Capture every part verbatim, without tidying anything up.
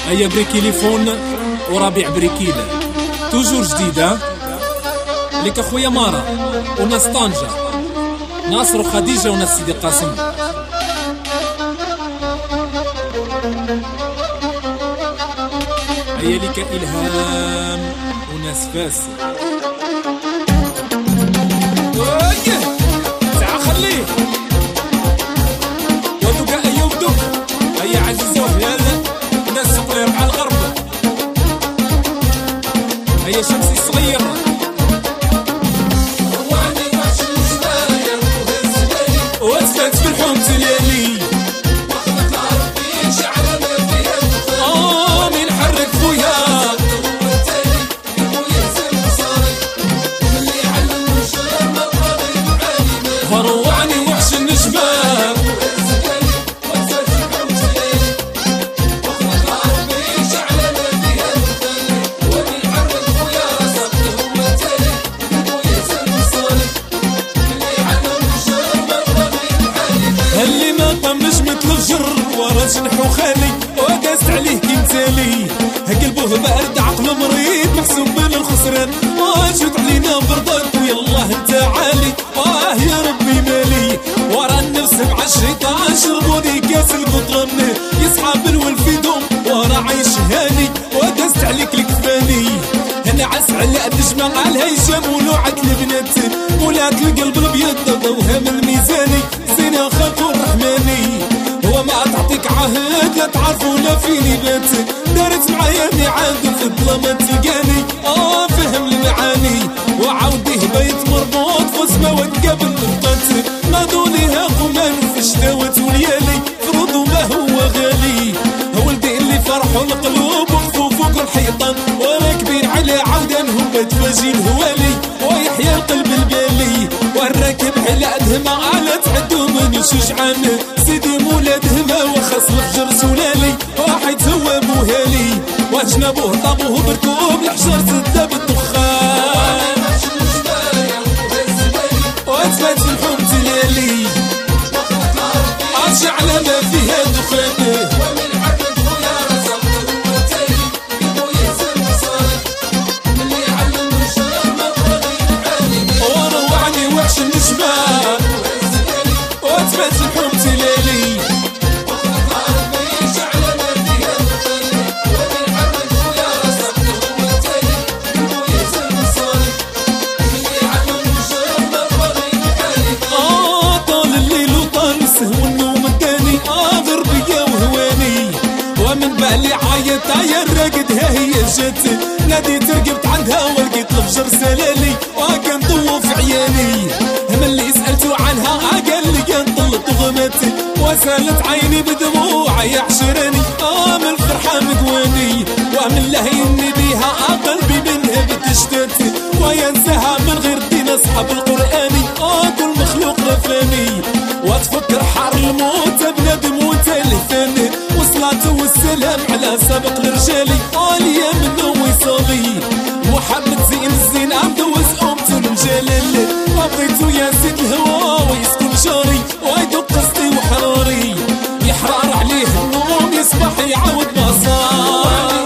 هيا بريكيليفون وربيع بريكيل توجور جديدة لك اخويا مارا وناس طنجة ناصر وخديجة وناس سيدي قاسم. هيا لك إلهام وناس فاس. تعا خليه ودوك أيا ودوك هيا عزيزة وهلال ناس صغير على الغرب. هيا شمسي الصغير واسفات في الحوم تلالي اه من حرك خويا هروعني وحش النجمة اللي ما طمش مثل الجر ورا جنحو خالي وداست عليه كيمثالي قلبه بارد عقله مريض محسوب من الخسران واجد علينا برضاك ويالله انت عالي اه يا ربي مالي ورا النفس مع الشيطان شربوني كاس القطران يصحاب الولف يدوم ورا عيش هاني وداست عليك الكفاني انا عس على النجمة على الهيشام ولوعة البنات ولات القلب الابيض ضوها من الميزاني زينة خلق الرحماني هو ما تعطيك عهد لا تعرف ولا فيني بات دارت معايا ميعاد وفي الظلمة تلقاني اه فهم المعاني وعوديه بيت مربوط فوسمة وتقابل نقطات ما دونيها قمان في الشتاوات وليالي فروض ما هو غالي ولدي اللي فرحوا القلوب وقفوا فوق الحيطان وراكبين على عودان هم تفاجي الهوالي ويحيى القلب البالي والراكب على أدهمة على تعدو من شجعان سيدي مولاد هما وخاص الفجر سلالي واحد هو موهالي وجنبوه طابوه بركوب الحجر سدا بالدخان واتفات في الحوم تلالي عاش على ما فيها دخان واتفات في الحوم تلالي اه طال الليل وطال السهو والنوم الثاني اه ضربية وهواني ومن بالي عايت عاير راقد ها هي جات ناديت رقبت عندها ولقيت الفجر سلالي وكان طوف عياني هم اللي سألتو عنها قال لي كان طلت وغماتي وسالت عيني بدموعي يحشرني اه من الفرحة مقواني ومن لهيني بيها قلبي منها بتشتتي وينساها من غير دين اصحاب القرآني اه كل مخلوق رفاني وتفكر حار الموت بندم وتلفاني وصلاته والسلام على سابق الرجالي اه ليا منه وصالي محمد زين الزين عبدوز أمته المجلل وبغيتو يا سيد الهوا ويسكن جاري ويدق قصدي وحراري يحرار عليه النوم يصبح يعاود مسار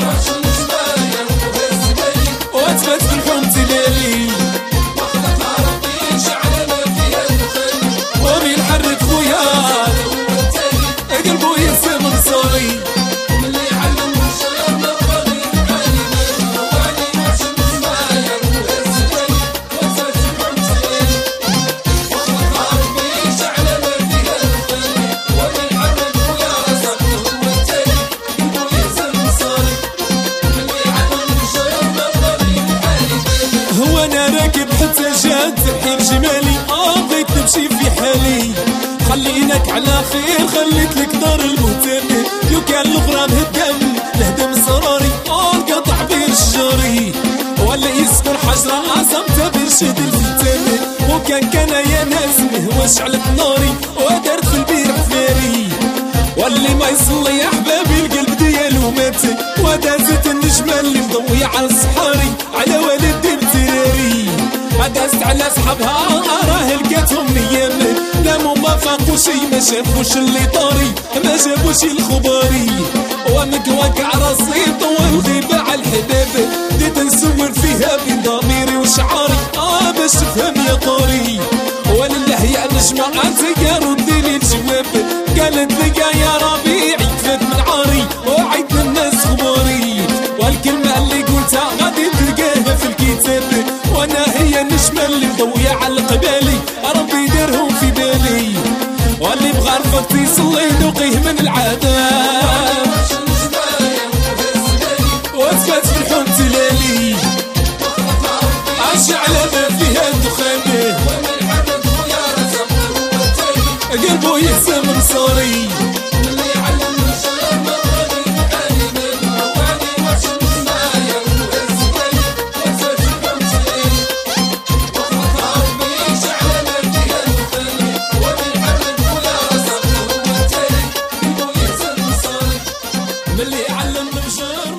واتفات في الحوم تلالي ومين حرك خويا قلبو ينسى من صاري ترحيل جمالي اه بغيت نمشي في حالي خليناك على خير خليت لك دار المهتم لو كان الغرام هدم لهدم صراري اه انقطع بين الشجري ولا يسكن حجرة عصمتها برشد الفتن وكان كان يا ناس مهوى شعلت ناري ودارت في البير عفاري واللي ما يصلي يا حبابي القلب ديالو مات ودازت النجمة اللي مضوية على الصحاري على والد بتراري دازت على صحابها راه لقاتهم نيام قدامه ما فاقو شي، ما شافوش اللي طاري، ما جابوش الخباري. ومكواك راسي طول غيبة على الحباب، بديت نسول فيها بين ضميري وشعاري، اه باش تفهم يا طاري. ولله يا نجمة انت يا ردي لي الجواب، قالت لي يا ربيعي كفات من عاري، وعيد للناس خباري. والكلمة اللي قلتها غادي تلقاها في الكتاب، وانا هي النجمة اللي مضوية على القبالي، ربي دارهم في بالي. واللي بغى رفقتي صلي ذوقيه من العذاب، وثبت في الحوم تلالي، عاش على ما فيها الدخان، قلبو يهزم نصاري. ملي علم بجان